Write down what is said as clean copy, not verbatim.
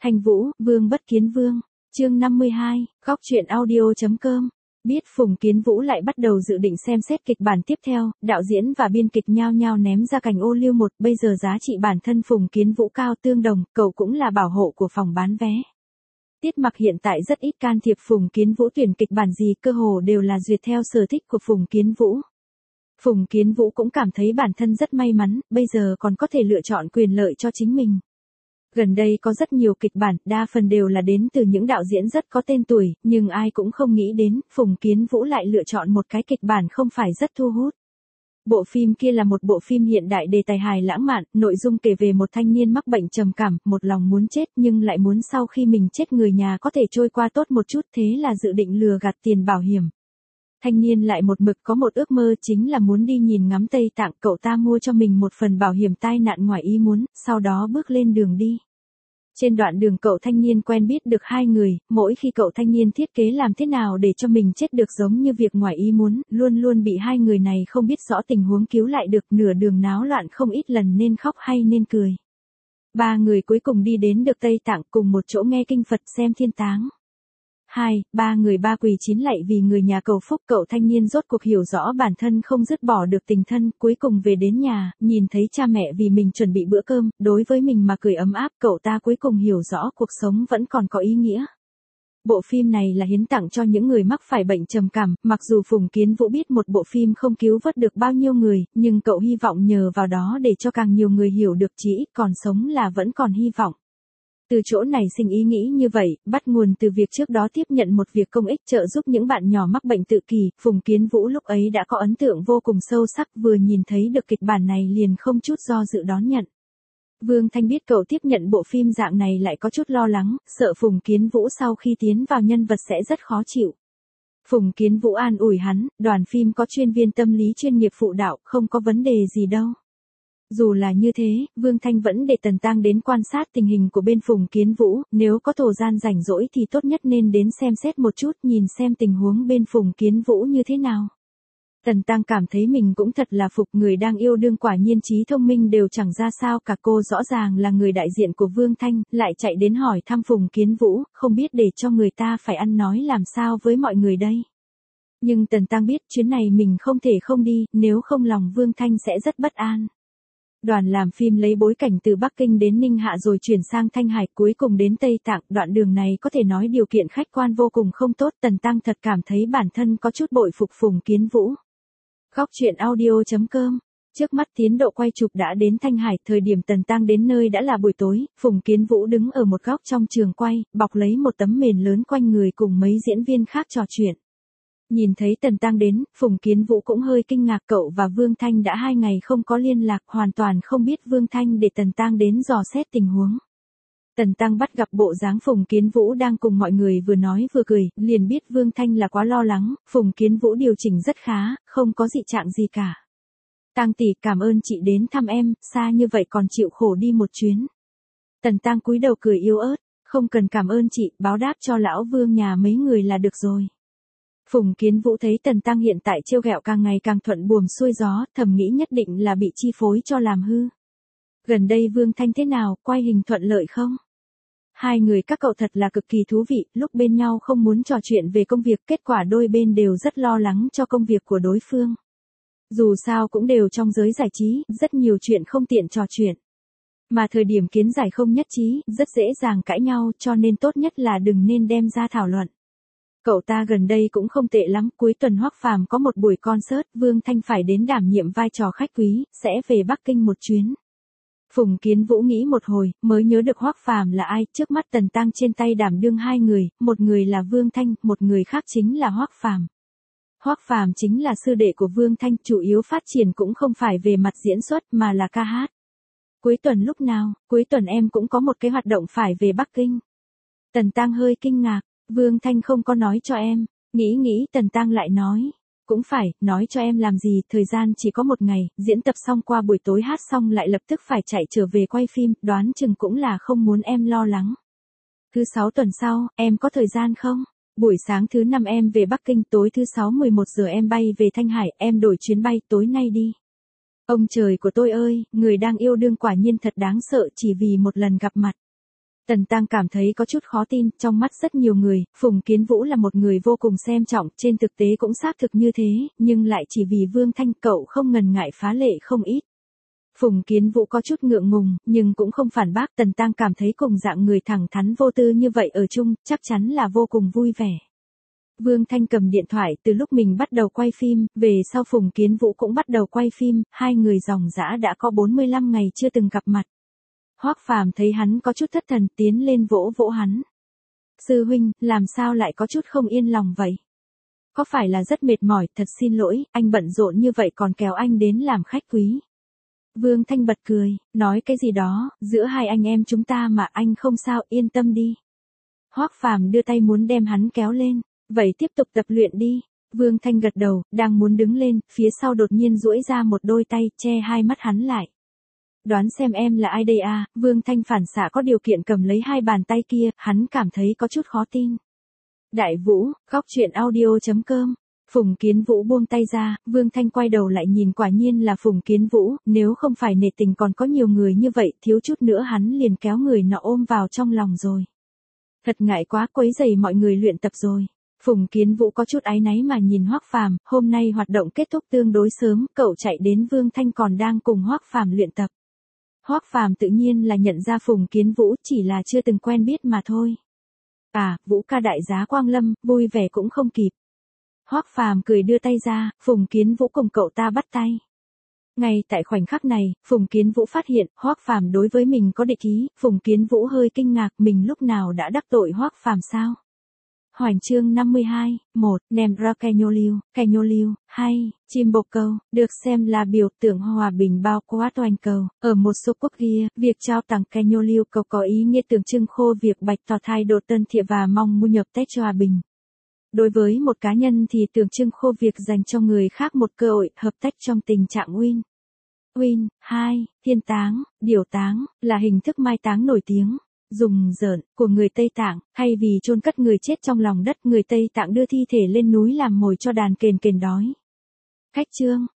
Thanh Vũ, Vương Bất Kiến Vương, chương 52, góc truyện audio.com. Biết Phùng Kiến Vũ lại bắt đầu dự định xem xét kịch bản tiếp theo, đạo diễn và biên kịch nhao nhao ném ra cảnh ô liu một, bây giờ giá trị bản thân Phùng Kiến Vũ cao tương đồng, cậu cũng là bảo hộ của phòng bán vé. Tiết Mặc hiện tại rất ít can thiệp Phùng Kiến Vũ tuyển kịch bản gì, cơ hồ đều là duyệt theo sở thích của Phùng Kiến Vũ. Phùng Kiến Vũ cũng cảm thấy bản thân rất may mắn, bây giờ còn có thể lựa chọn quyền lợi cho chính mình. Gần đây có rất nhiều kịch bản, đa phần đều là đến từ những đạo diễn rất có tên tuổi, nhưng ai cũng không nghĩ đến, Phùng Kiến Vũ lại lựa chọn một cái kịch bản không phải rất thu hút. Bộ phim kia là một bộ phim hiện đại đề tài hài lãng mạn, nội dung kể về một thanh niên mắc bệnh trầm cảm, một lòng muốn chết nhưng lại muốn sau khi mình chết người nhà có thể trôi qua tốt một chút, thế là dự định lừa gạt tiền bảo hiểm. Thanh niên lại một mực có một ước mơ, chính là muốn đi nhìn ngắm Tây Tạng, cậu ta mua cho mình một phần bảo hiểm tai nạn ngoài ý muốn, sau đó bước lên đường đi. Trên đoạn đường cậu thanh niên quen biết được hai người, mỗi khi cậu thanh niên thiết kế làm thế nào để cho mình chết được giống như việc ngoài ý muốn, luôn luôn bị hai người này không biết rõ tình huống cứu lại được, nửa đường náo loạn không ít lần nên khóc hay nên cười. Ba người cuối cùng đi đến được Tây Tạng cùng một chỗ nghe kinh Phật xem thiên táng. Ba người ba quỳ chín lạy vì người nhà cầu phúc, cậu thanh niên rốt cuộc hiểu rõ bản thân không dứt bỏ được tình thân, cuối cùng về đến nhà, nhìn thấy cha mẹ vì mình chuẩn bị bữa cơm, đối với mình mà cười ấm áp, cậu ta cuối cùng hiểu rõ cuộc sống vẫn còn có ý nghĩa. Bộ phim này là hiến tặng cho những người mắc phải bệnh trầm cảm, mặc dù Phùng Kiến Vũ biết một bộ phim không cứu vớt được bao nhiêu người, nhưng cậu hy vọng nhờ vào đó để cho càng nhiều người hiểu được chỉ ít còn sống là vẫn còn hy vọng. Từ chỗ này sinh ý nghĩ như vậy, bắt nguồn từ việc trước đó tiếp nhận một việc công ích trợ giúp những bạn nhỏ mắc bệnh tự kỷ, Phùng Kiến Vũ lúc ấy đã có ấn tượng vô cùng sâu sắc, vừa nhìn thấy được kịch bản này liền không chút do dự đón nhận. Vương Thanh biết cậu tiếp nhận bộ phim dạng này lại có chút lo lắng, sợ Phùng Kiến Vũ sau khi tiến vào nhân vật sẽ rất khó chịu. Phùng Kiến Vũ an ủi hắn, đoàn phim có chuyên viên tâm lý chuyên nghiệp phụ đạo, không có vấn đề gì đâu. Dù là như thế, Vương Thanh vẫn để Tần Tăng đến quan sát tình hình của bên Phùng Kiến Vũ, nếu có thời gian rảnh rỗi thì tốt nhất nên đến xem xét một chút, nhìn xem tình huống bên Phùng Kiến Vũ như thế nào. Tần Tăng cảm thấy mình cũng thật là phục, người đang yêu đương quả nhiên trí thông minh đều chẳng ra sao cả, cô rõ ràng là người đại diện của Vương Thanh, lại chạy đến hỏi thăm Phùng Kiến Vũ, không biết để cho người ta phải ăn nói làm sao với mọi người đây. Nhưng Tần Tăng biết chuyến này mình không thể không đi, nếu không lòng Vương Thanh sẽ rất bất an. Đoàn làm phim lấy bối cảnh từ Bắc Kinh đến Ninh Hạ rồi chuyển sang Thanh Hải, cuối cùng đến Tây Tạng, đoạn đường này có thể nói điều kiện khách quan vô cùng không tốt, Tần Tăng thật cảm thấy bản thân có chút bội phục Phùng Kiến Vũ. Góc truyện audio.com. Trước mắt tiến độ quay chụp đã đến Thanh Hải, thời điểm Tần Tăng đến nơi đã là buổi tối, Phùng Kiến Vũ đứng ở một góc trong trường quay, bọc lấy một tấm mền lớn quanh người cùng mấy diễn viên khác trò chuyện. Nhìn thấy Tần Tăng đến, Phùng Kiến Vũ cũng hơi kinh ngạc, cậu và Vương Thanh đã 2 ngày không có liên lạc, hoàn toàn không biết Vương Thanh để Tần Tăng đến dò xét tình huống. Tần Tăng bắt gặp bộ dáng Phùng Kiến Vũ đang cùng mọi người vừa nói vừa cười, liền biết Vương Thanh là quá lo lắng, Phùng Kiến Vũ điều chỉnh rất khá, không có dị trạng gì cả. Tăng tỷ, cảm ơn chị đến thăm em, xa như vậy còn chịu khổ đi một chuyến. Tần Tăng cúi đầu cười yếu ớt, không cần cảm ơn chị, báo đáp cho lão Vương nhà mấy người là được rồi. Phùng Kiến Vũ thấy Tần Tăng hiện tại trêu ghẹo càng ngày càng thuận buồm xuôi gió, thầm nghĩ nhất định là bị chi phối cho làm hư. Gần đây Vương Thanh thế nào, quay hình thuận lợi không? Hai người các cậu thật là cực kỳ thú vị, lúc bên nhau không muốn trò chuyện về công việc, kết quả đôi bên đều rất lo lắng cho công việc của đối phương. Dù sao cũng đều trong giới giải trí, rất nhiều chuyện không tiện trò chuyện. Mà thời điểm kiến giải không nhất trí, rất dễ dàng cãi nhau, cho nên tốt nhất là đừng nên đem ra thảo luận. Cậu ta gần đây cũng không tệ lắm, cuối tuần Hoắc Phàm có một buổi concert, Vương Thanh phải đến đảm nhiệm vai trò khách quý, sẽ về Bắc Kinh một chuyến. Phùng Kiến Vũ nghĩ một hồi, mới nhớ được Hoắc Phàm là ai, trước mắt Tần Tăng trên tay đảm đương 2 người, một người là Vương Thanh, một người khác chính là Hoắc Phàm. Hoắc Phàm chính là sư đệ của Vương Thanh, chủ yếu phát triển cũng không phải về mặt diễn xuất mà là ca hát. Cuối tuần lúc nào? Cuối tuần em cũng có một cái hoạt động phải về Bắc Kinh. Tần Tăng hơi kinh ngạc. Vương Thanh không có nói cho em, nghĩ Tần Tăng lại nói, cũng phải, nói cho em làm gì, thời gian chỉ có 1 ngày, diễn tập xong qua buổi tối hát xong lại lập tức phải chạy trở về quay phim, đoán chừng cũng là không muốn em lo lắng. Thứ 6 tuần sau, em có thời gian không? Buổi sáng thứ 5 em về Bắc Kinh, tối thứ 6 11 giờ em bay về Thanh Hải, em đổi chuyến bay tối nay đi. Ông trời của tôi ơi, người đang yêu đương quả nhiên thật đáng sợ chỉ vì một lần gặp mặt. Tần Tăng cảm thấy có chút khó tin, trong mắt rất nhiều người, Phùng Kiến Vũ là một người vô cùng xem trọng, trên thực tế cũng xác thực như thế, nhưng lại chỉ vì Vương Thanh cậu không ngần ngại phá lệ không ít. Phùng Kiến Vũ có chút ngượng ngùng, nhưng cũng không phản bác. Tần Tăng cảm thấy cùng dạng người thẳng thắn vô tư như vậy ở chung, chắc chắn là vô cùng vui vẻ. Vương Thanh cầm điện thoại từ lúc mình bắt đầu quay phim, về sau Phùng Kiến Vũ cũng bắt đầu quay phim, hai người dòng dã đã có 45 ngày chưa từng gặp mặt. Hoắc Phàm thấy hắn có chút thất thần, tiến lên vỗ vỗ hắn. Sư huynh, làm sao lại có chút không yên lòng vậy? Có phải là rất mệt mỏi, thật xin lỗi, anh bận rộn như vậy còn kéo anh đến làm khách quý. Vương Thanh bật cười, nói cái gì đó, giữa hai anh em chúng ta mà anh không sao, yên tâm đi. Hoắc Phàm đưa tay muốn đem hắn kéo lên, vậy tiếp tục tập luyện đi. Vương Thanh gật đầu, đang muốn đứng lên, phía sau đột nhiên duỗi ra một đôi tay, che hai mắt hắn lại. Đoán xem em là ai đây à? Vương Thanh phản xạ có điều kiện cầm lấy hai bàn tay kia, hắn cảm thấy có chút khó tin. Đại Vũ, góc truyện audio.com. Phùng Kiến Vũ buông tay ra, Vương Thanh quay đầu lại nhìn, quả nhiên là Phùng Kiến Vũ, nếu không phải nể tình còn có nhiều người như vậy, thiếu chút nữa hắn liền kéo người nọ ôm vào trong lòng rồi. Thật ngại quá, quấy rầy mọi người luyện tập rồi. Phùng Kiến Vũ có chút áy náy mà nhìn Hoắc Phàm, hôm nay hoạt động kết thúc tương đối sớm, cậu chạy đến Vương Thanh còn đang cùng Hoắc Phàm luyện tập. Hoắc Phàm tự nhiên là nhận ra Phùng Kiến Vũ, chỉ là chưa từng quen biết mà thôi. À, Vũ ca đại giá quang lâm, vui vẻ cũng không kịp. Hoắc Phàm cười đưa tay ra, Phùng Kiến Vũ cùng cậu ta bắt tay. Ngay tại khoảnh khắc này, Phùng Kiến Vũ phát hiện, Hoắc Phàm đối với mình có địch ý, Phùng Kiến Vũ hơi kinh ngạc, mình lúc nào đã đắc tội Hoắc Phàm sao? Hoành chương 52, 1, Nembra Kenyo Liu, 2, chim bồ câu, được xem là biểu tượng hòa bình bao quát toàn cầu. Ở một số quốc gia, việc trao tặng Kenyo Liu cầu có ý nghĩa tượng trưng khô việc bạch tỏ thái độ tân thiện và mong muốn nhập Tết cho hòa bình. Đối với một cá nhân thì tượng trưng khô việc dành cho người khác một cơ hội hợp tác trong tình trạng win. 2, thiên táng, điểu táng, là hình thức mai táng nổi tiếng, dùng dởn, của người Tây Tạng, thay vì chôn cất người chết trong lòng đất, người Tây Tạng đưa thi thể lên núi làm mồi cho đàn kền đói. Khách trương,